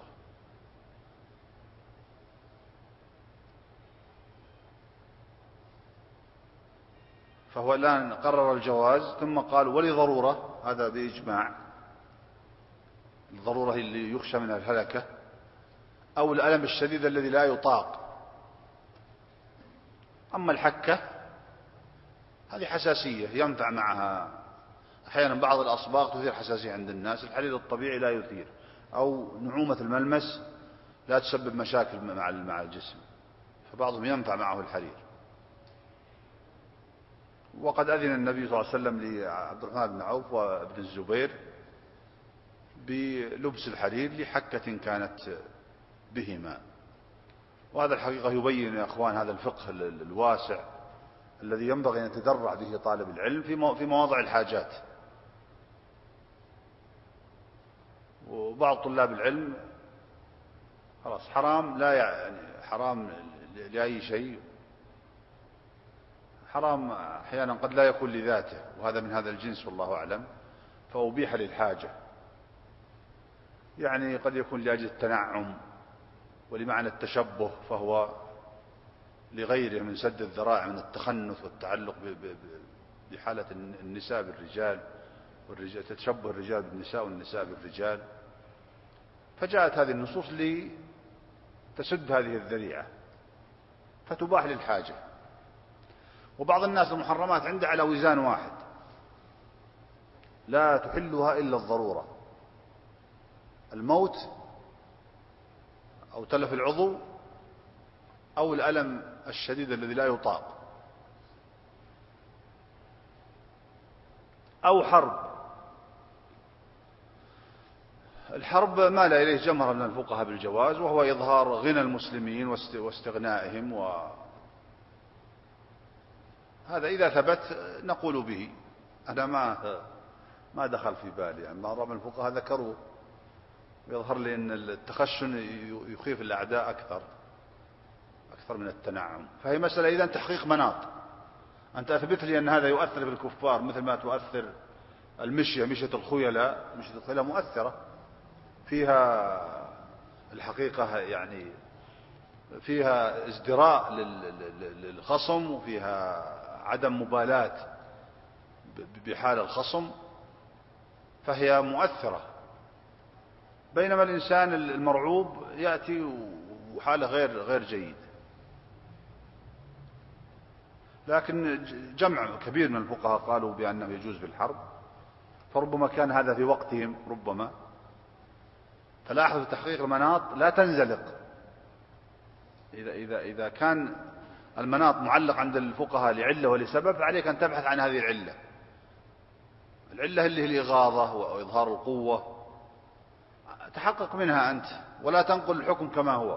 فهو الآن قرر الجواز، ثم قال ولضرورة، هذا بإجماع، الضرورة اللي يخشى منها الهلكة أو الألم الشديد الذي لا يطاق. أما الحكة هذه حساسية ينفع معها أحيانا، بعض الأصباغ تثير حساسية عند الناس، الحرير الطبيعي لا يثير، أو نعومة الملمس لا تسبب مشاكل مع الجسم، فبعضهم ينفع معه الحرير. وقد أذن النبي صلى الله عليه وسلم لعبد الرحمن بن عوف وابن الزبير بلبس الحرير لحكة كانت بهما. وهذا الحقيقة يبين يا أخوان هذا الفقه الواسع الذي ينبغي أن يتدرع به طالب العلم في مواضع الحاجات. وبعض طلاب العلم خلاص حرام، لا يعني حرام لأي شيء، حرام أحيانا قد لا يكون لذاته، وهذا من هذا الجنس والله أعلم، فأبيح للحاجة. يعني قد يكون لأجل التنعم ولمعنى التشبه، فهو لغيره من سد الذرائع من التخنث والتعلق بحالة النساء بالرجال، تشبه الرجال بالنساء والنساء بالرجال. فجاءت هذه النصوص لتسد هذه الذريعة، فتباح للحاجة. وبعض الناس المحرمات عنده على وزان واحد، لا تحلها إلا الضرورة، الموت أو تلف العضو أو الألم الشديد الذي لا يطاق أو حرب. الحرب مال إليه جمهرة من الفقهاء بالجواز، وهو إظهار غنى المسلمين واستغنائهم، هذا إذا ثبت نقول به. أنا ما دخل في بالي، يعني بعض من الفقهاء ذكروه، يظهر لي أن التخشن يخيف الأعداء أكثر من التنعم. فهي مسألة إذن تحقيق مناط. أنت أثبت لي أن هذا يؤثر في الكفار مثل ما تؤثر مشية الخيلاء مؤثرة فيها الحقيقة، يعني فيها ازدراء للخصم، وفيها عدم مبالاة بحال الخصم، فهي مؤثرة. بينما الإنسان المرعوب يأتي وحاله غير جيد. لكن جمع كبير من الفقهاء قالوا بأنه يجوز بالحرب، فربما كان هذا في وقتهم ربما. فلاحظوا تحقيق المناط لا تنزلق. إذا كان المناط معلق عند الفقهاء لعلة ولسبب، فعليك أن تبحث عن هذه العلة اللي هي الإغاظة وإظهار القوة، تحقق منها أنت، ولا تنقل الحكم كما هو.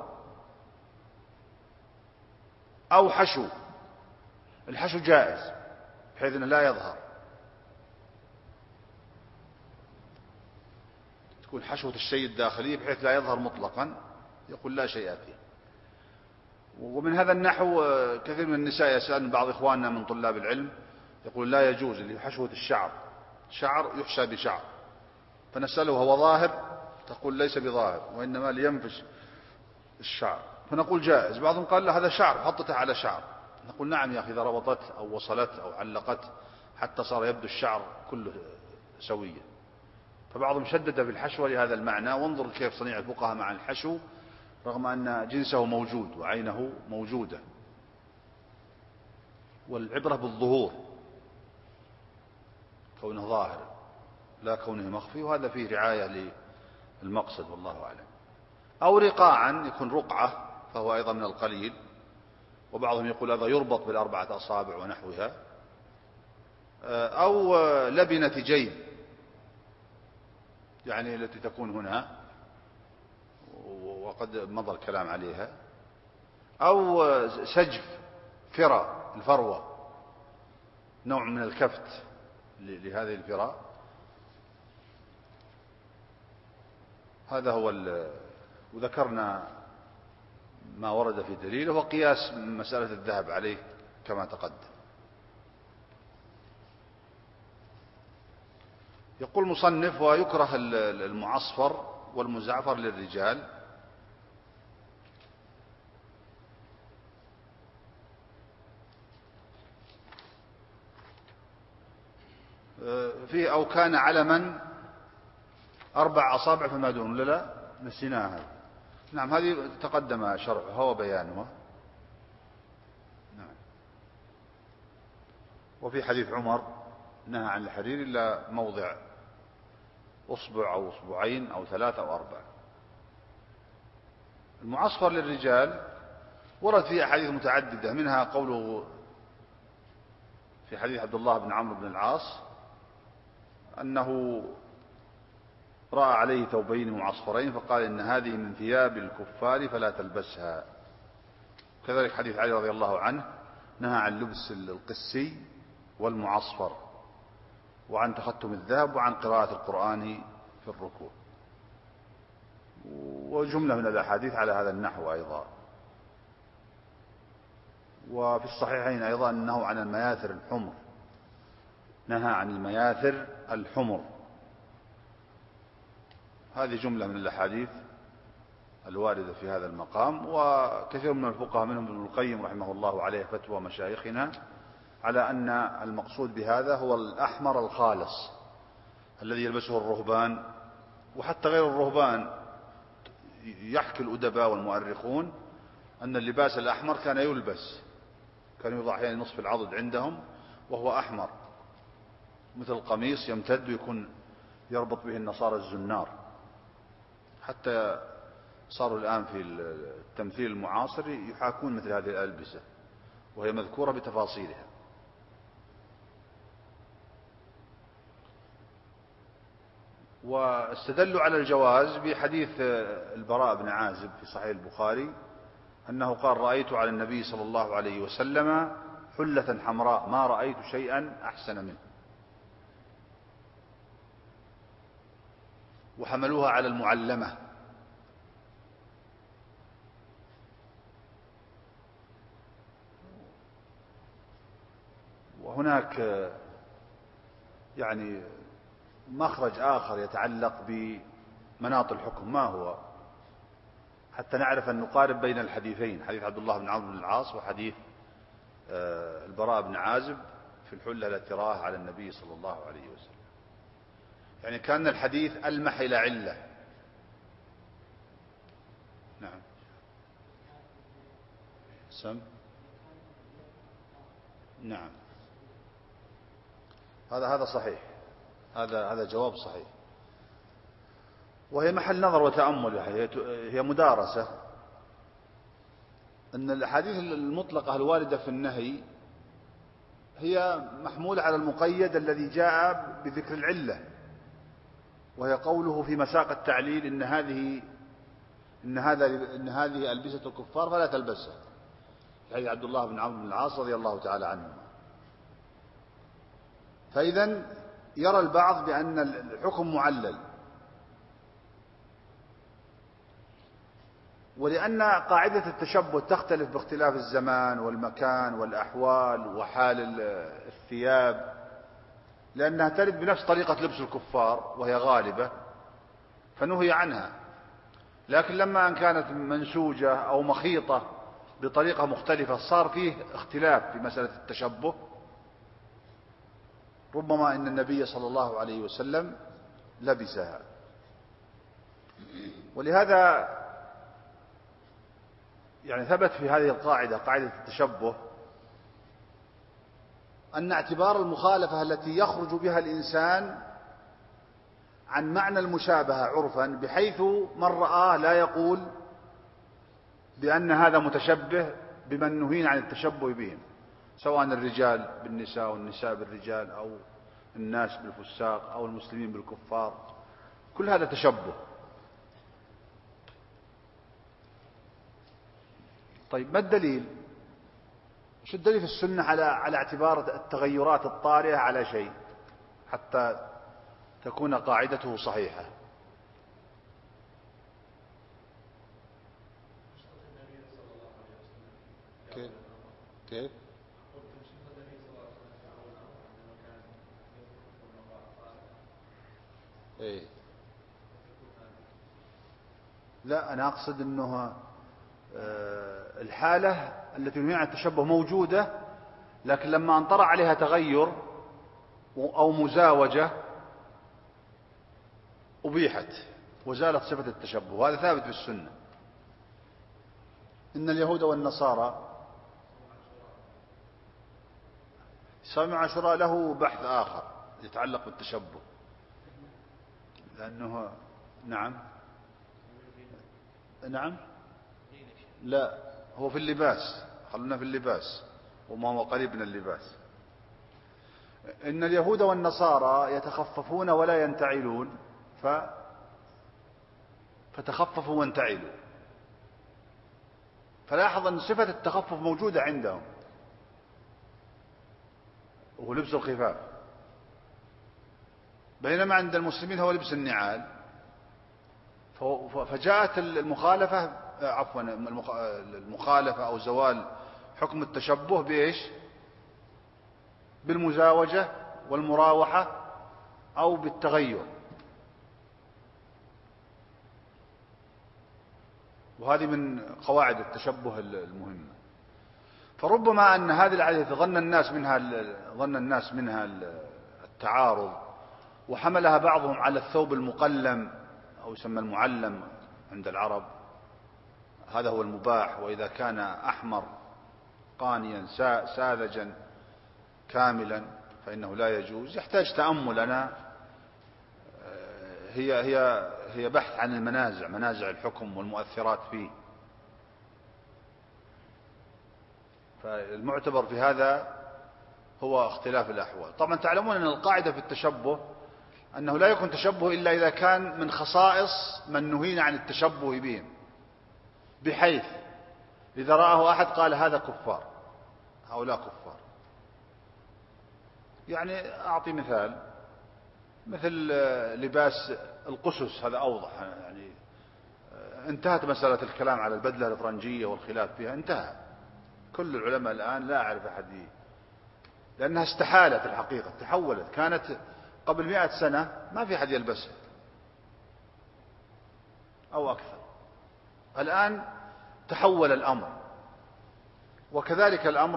أو حشو، الحشو جائز بحيث أنه لا يظهر. يكون حشوة الشيء الداخلي بحيث لا يظهر مطلقا، يقول لا شيء فيه. ومن هذا النحو كثير من النساء يسألن بعض إخواننا من طلاب العلم، يقول لا يجوز اللي حشوة الشعر، شعر يحشى بشعر، فنسأله هو ظاهر؟ تقول ليس بظاهر، وإنما لينفش الشعر. فنقول جائز. بعضهم قال لا هذا شعر حطته على شعر، نقول نعم يا أخي إذا ربطت أو وصلت أو علقت حتى صار يبدو الشعر كله سويا. فبعضهم شدد في الحشوة لهذا المعنى، وانظر كيف صنيع الفقهاء مع الحشو رغم أن جنسه موجود وعينه موجودة. والعبرة بالظهور، كونه ظاهر لا كونه مخفي، وهذا فيه رعاية للمقصد والله أعلم. أو رقاعا، يكون رقعة فهو أيضا من القليل، وبعضهم يقول هذا يربط بالأربعة أصابع ونحوها. أو لبنة جيب، يعني التي تكون هنا وقد مضى الكلام عليها. أو سجف فرة، الفروة نوع من الكفت لهذه الفرة. هذا هو وذكرنا ما ورد في دليله، وقياس مسألة الذهب عليه كما تقدم. يقول مصنف ويكره المعصفر والمزعفر للرجال. فيه أو كان علما 4 أصابع فما دون. لا نسيناها. نعم هذه تقدم شرحها وبيانها. نعم. وفي حديث عمر نهى عن الحرير إلا موضع أصبع أو أصبعين أو 3 أو 4. المعصفر للرجال ورد فيه أحاديث متعددة، منها قوله في حديث عبد الله بن عمرو بن العاص أنه رأى عليه ثوبين معصفرين فقال إن هذه من ثياب الكفار فلا تلبسها. كذلك حديث علي رضي الله عنه نهى عن لبس القسي والمعصفر، وعن تختم الذهب، وعن قراءة القرآن في الركوع، وجملة من الأحاديث على هذا النحو أيضا. وفي الصحيحين أيضا أنه عن المياثر الحمر، نهى عن المياثر الحمر. هذه جملة من الأحاديث الواردة في هذا المقام. وكثير من الفقهاء منهم ابن القيم رحمه الله عليه فتوى مشايخنا على أن المقصود بهذا هو الأحمر الخالص الذي يلبسه الرهبان، وحتى غير الرهبان. يحكي الأدباء والمؤرخون أن اللباس الأحمر كان يلبس، كان يوضع يعني نصف العضد عندهم وهو أحمر مثل القميص يمتد ويكون يربط به النصارى الزنار. حتى صاروا الآن في التمثيل المعاصر يحاكون مثل هذه الألبسة وهي مذكورة بتفاصيلها. واستدلوا على الجواز بحديث البراء بن عازب في صحيح البخاري أنه قال رأيت على النبي صلى الله عليه وسلم حلة حمراء ما رأيت شيئا أحسن منه، وحملوها على المعلمة. وهناك يعني مخرج آخر يتعلق بمناط الحكم، ما هو؟ حتى نعرف أن نقارب بين الحديثين، حديث عبد الله بن عمرو بن العاص وحديث البراء بن عازب في الحلة التي رآها على النبي صلى الله عليه وسلم. يعني كان الحديث ألمح إلى علة. نعم سم. نعم هذا صحيح، هذا جواب صحيح، وهي محل نظر وتأمل. هي مدارسة أن الأحاديث المطلقة الواردة في النهي هي محمولة على المقيد الذي جاء بذكر العلة، وهي قوله في مساق التعليل إن هذه ألبسة الكفار فلا تلبسها، حديث عبد الله بن عمرو بن العاص رضي الله تعالى عنهما. فإذا يرى البعض بأن الحكم معلل، ولأن قاعدة التشبه تختلف باختلاف الزمان والمكان والأحوال وحال الثياب، لأنها ترد بنفس طريقة لبس الكفار وهي غالبة فنهي عنها. لكن لما أن كانت منسوجة أو مخيطة بطريقة مختلفة صار فيه اختلاف في مسألة التشبه. ربما إن النبي صلى الله عليه وسلم لبسها. ولهذا يعني ثبت في هذه القاعدة، قاعدة التشبه، أن اعتبار المخالفة التي يخرج بها الإنسان عن معنى المشابهة عرفا، بحيث من رآه لا يقول بأن هذا متشبه بمن نهين عن التشبه بهم، سواء الرجال بالنساء والنساء بالرجال أو الناس بالفساق أو المسلمين بالكفار، كل هذا تشبه. طيب ما الدليل؟ شو الدليل في السنة على اعتبار التغيرات الطارئة على شيء حتى تكون قاعدته صحيحة؟ كيف؟ إيه؟ لا، أنا أقصد أنه الحالة التي نهي عن التشبه موجودة، لكن لما أن طرأ عليها تغير أو مزاوجة أبيحت وزالت صفة التشبه، وهذا ثابت في السنة. إن اليهود والنصارى، صوم عاشوراء له بحث آخر يتعلق بالتشبه، لأنه نعم لا، هو في اللباس، خلونا في اللباس وما هو قريب من اللباس. إن اليهود والنصارى يتخففون ولا ينتعلون فتخففوا وانتعلوا، فلاحظ أن صفة التخفف موجودة عندهم وهو لبس الخفاف، بينما عند المسلمين هو لبس النعال. فجاءت المخالفة أو زوال حكم التشبه بإيش؟ بالمزاوجة والمراوحة أو بالتغير. وهذه من قواعد التشبه المهمة. فربما أن هذه العادة ظن الناس منها التعارض، وحملها بعضهم على الثوب المقلم أو يسمى المعلم عند العرب، هذا هو المباح. وإذا كان أحمر قانيا ساذجا كاملا فإنه لا يجوز. يحتاج تأمل. أنا هي بحث عن منازع الحكم والمؤثرات فيه. فالمعتبر في هذا هو اختلاف الأحوال. طبعا تعلمون أن القاعدة في التشبه أنه لا يكون تشبه إلا إذا كان من خصائص من نهينا عن التشبه بهم، بحيث إذا رآه أحد قال هذا كفار، هؤلاء كفار. يعني أعطي مثل لباس القسس، هذا أوضح. يعني انتهت مسألة الكلام على البدلة الإفرنجية والخلاف فيها، انتهى. كل العلماء الآن لا أعرف أحد، لأنها استحالت الحقيقة، تحولت. كانت قبل 100 سنة ما في أحد يلبسها أو أكثر. الآن تحول الأمر. وكذلك الأمر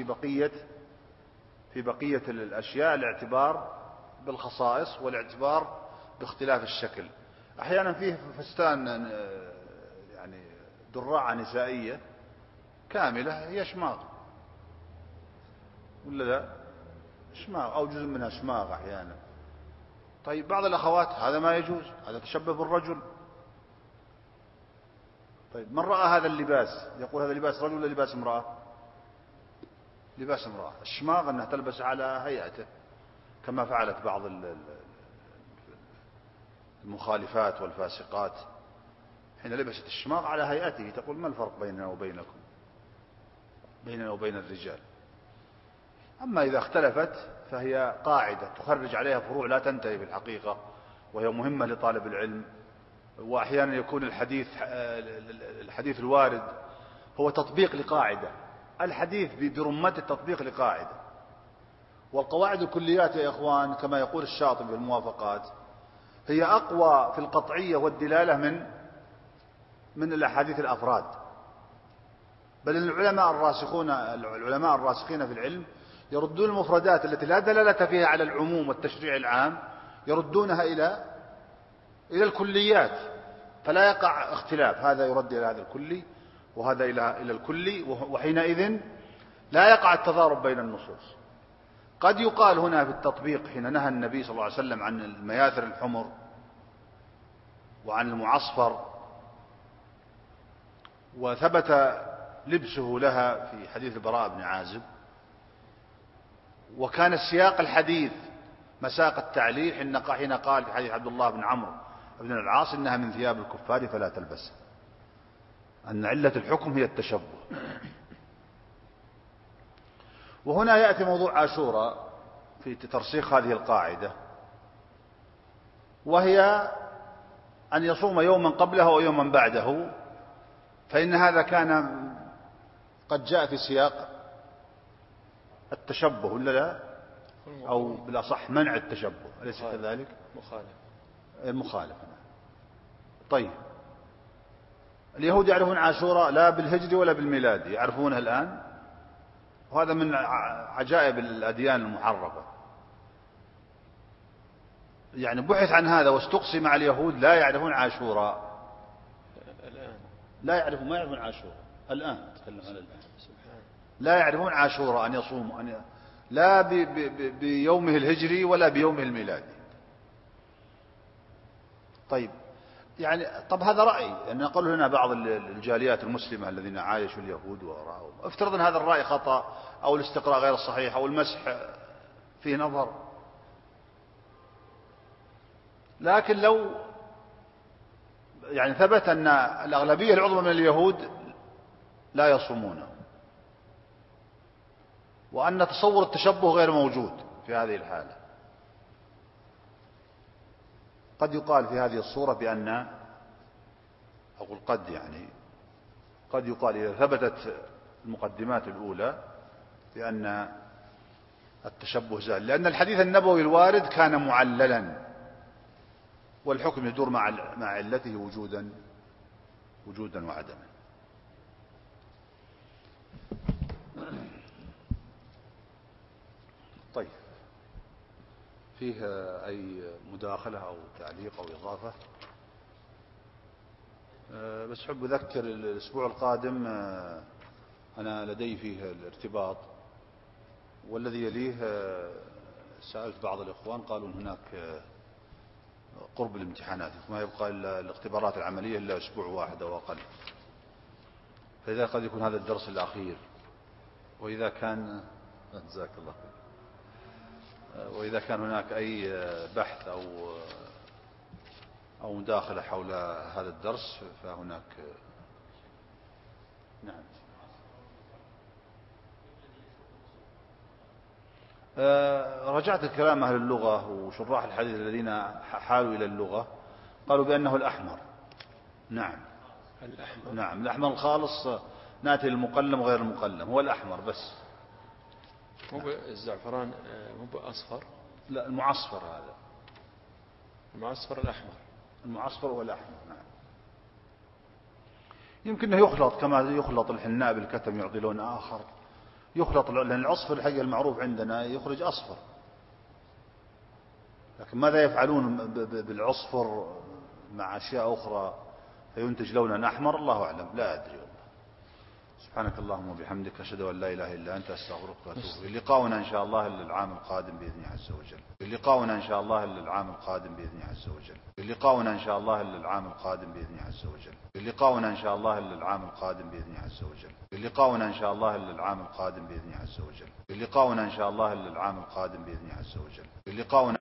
في بقية الأشياء، الاعتبار بالخصائص والاعتبار باختلاف الشكل. أحيانا فيه فستان يعني دراعة نسائية كاملة هي شماغ، ولا لا؟ شماغ أو جزء منها شماغ أحيانا. طيب بعض الأخوات هذا ما يجوز، هذا تشبه بالرجل. طيب من رأى هذا اللباس يقول هذا لباس رجل ولا لباس امرأة؟ لباس امرأة. الشماغ أنها تلبس على هيئته، كما فعلت بعض المخالفات والفاسقات حين لبست الشماغ على هيئته، تقول ما الفرق بيننا وبينكم، بيننا وبين الرجال. أما إذا اختلفت فهي قاعدة تخرج عليها فروع لا تنتهي في الحقيقة، وهي مهمة لطالب العلم وأحيانا يكون الحديث الوارد هو تطبيق لقاعدة. الحديث برمته تطبيق لقاعدة. والقواعد الكليات يا إخوان كما يقول الشاطبي في الموافقات هي أقوى في القطعية والدلالة من الأحاديث الأفراد. بل العلماء الراسخين في العلم يردون المفردات التي لا دلالة فيها على العموم والتشريع العام يردونها إلى الكليات، فلا يقع اختلاف، هذا يرد إلى هذا الكلي وهذا إلى الكلي، وحينئذ لا يقع التضارب بين النصوص. قد يقال هنا في التطبيق حين نهى النبي صلى الله عليه وسلم عن المياثر الحمر وعن المعصفر وثبت لبسه لها في حديث البراء بن عازب، وكان السياق الحديث مساق التعليل حين قال في حديث عبد الله بن عمرو بن العاص إنها من ثياب الكفار فلا تلبسها، أن علة الحكم هي التشبه. وهنا يأتي موضوع عاشوراء في ترسيخ هذه القاعدة، وهي أن يصوم يوما قبله ويوما بعده، فإن هذا كان قد جاء في سياق التشبه ولا لا؟ أو بالأصح منع التشبه، أليس كذلك؟ المخالفة. طيب اليهود يعرفون عاشوراء لا بالهجري ولا بالميلادي، يعرفونها الآن، وهذا من عجائب الأديان المحرفة. يعني بحث عن هذا واستقصي مع اليهود لا يعرفون عاشوراء الآن، ما يعرفون عاشوراء الآن، تكلم عن الآن، لا يعرفون عاشوراء أن يصوم لا بيومه الهجري ولا بيومه الميلادي. طيب يعني هذا رأي أن نقول هنا بعض الجاليات المسلمة الذين عايشوا اليهود ورأوا، افترض أن هذا الرأي خطأ أو الاستقراء غير الصحيح أو المسح فيه نظر، لكن لو يعني ثبت أن الأغلبية العظمى من اليهود لا يصومونه، وأن تصور التشبه غير موجود في هذه الحالة، قد يقال في هذه الصورة بأن، أقول قد يقال إذا ثبتت المقدمات الأولى بأن التشبه زال، لأن الحديث النبوي الوارد كان معللا، والحكم يدور مع علته وجودا وعدما. طيب فيه أي مداخلة أو تعليق أو إضافة؟ بس حب أذكر الأسبوع القادم أنا لدي فيه الارتباط، والذي يليه سألت بعض الإخوان قالوا هناك قرب الامتحانات ما يبقى إلا الاختبارات العملية إلا أسبوع واحد أو أقل، فإذا قد يكون هذا الدرس الأخير، وإذا كان جزاك الله خير، وإذا كان هناك أي بحث أو مداخلة حول هذا الدرس فهناك. نعم. رجعت الكلام أهل اللغة وشراح الحديث الذين حالوا إلى اللغة قالوا بأنه الأحمر. نعم الأحمر. نعم الأحمر الخالص، ناتي للمقلم غير المقلم، هو الأحمر بس، مو بالزعفران، مو بأصفر، لا المعصفر، هذا المعصفر الأحمر، المعصفر هو الأحمر. نعم يمكن أنه يخلط كما يخلط الحناء بالكتم يعطي لون آخر، يخلط، لأن العصفر الحقيقة المعروف عندنا يخرج أصفر، لكن ماذا يفعلون بالعصفر مع أشياء أخرى فينتج لونا أحمر الله أعلم، لا أدري والله. سبحانك اللهم وبحمدك أشهد أن لا إله إلا أنت أستغفرك وأتوب إليك. لقاؤنا إن شاء الله العام القادم بإذن عز وجل. لقاؤنا إن شاء الله العام القادم بإذن عز وجل. لقاؤنا إن شاء الله العام القادم بإذن عز وجل. لقاؤنا إن شاء الله العام القادم بإذن عز وجل. لقاؤنا إن شاء الله العام القادم بإذن عز وجل. لقاؤنا إن شاء الله العام القادم بإذن عز وجل. لقاؤنا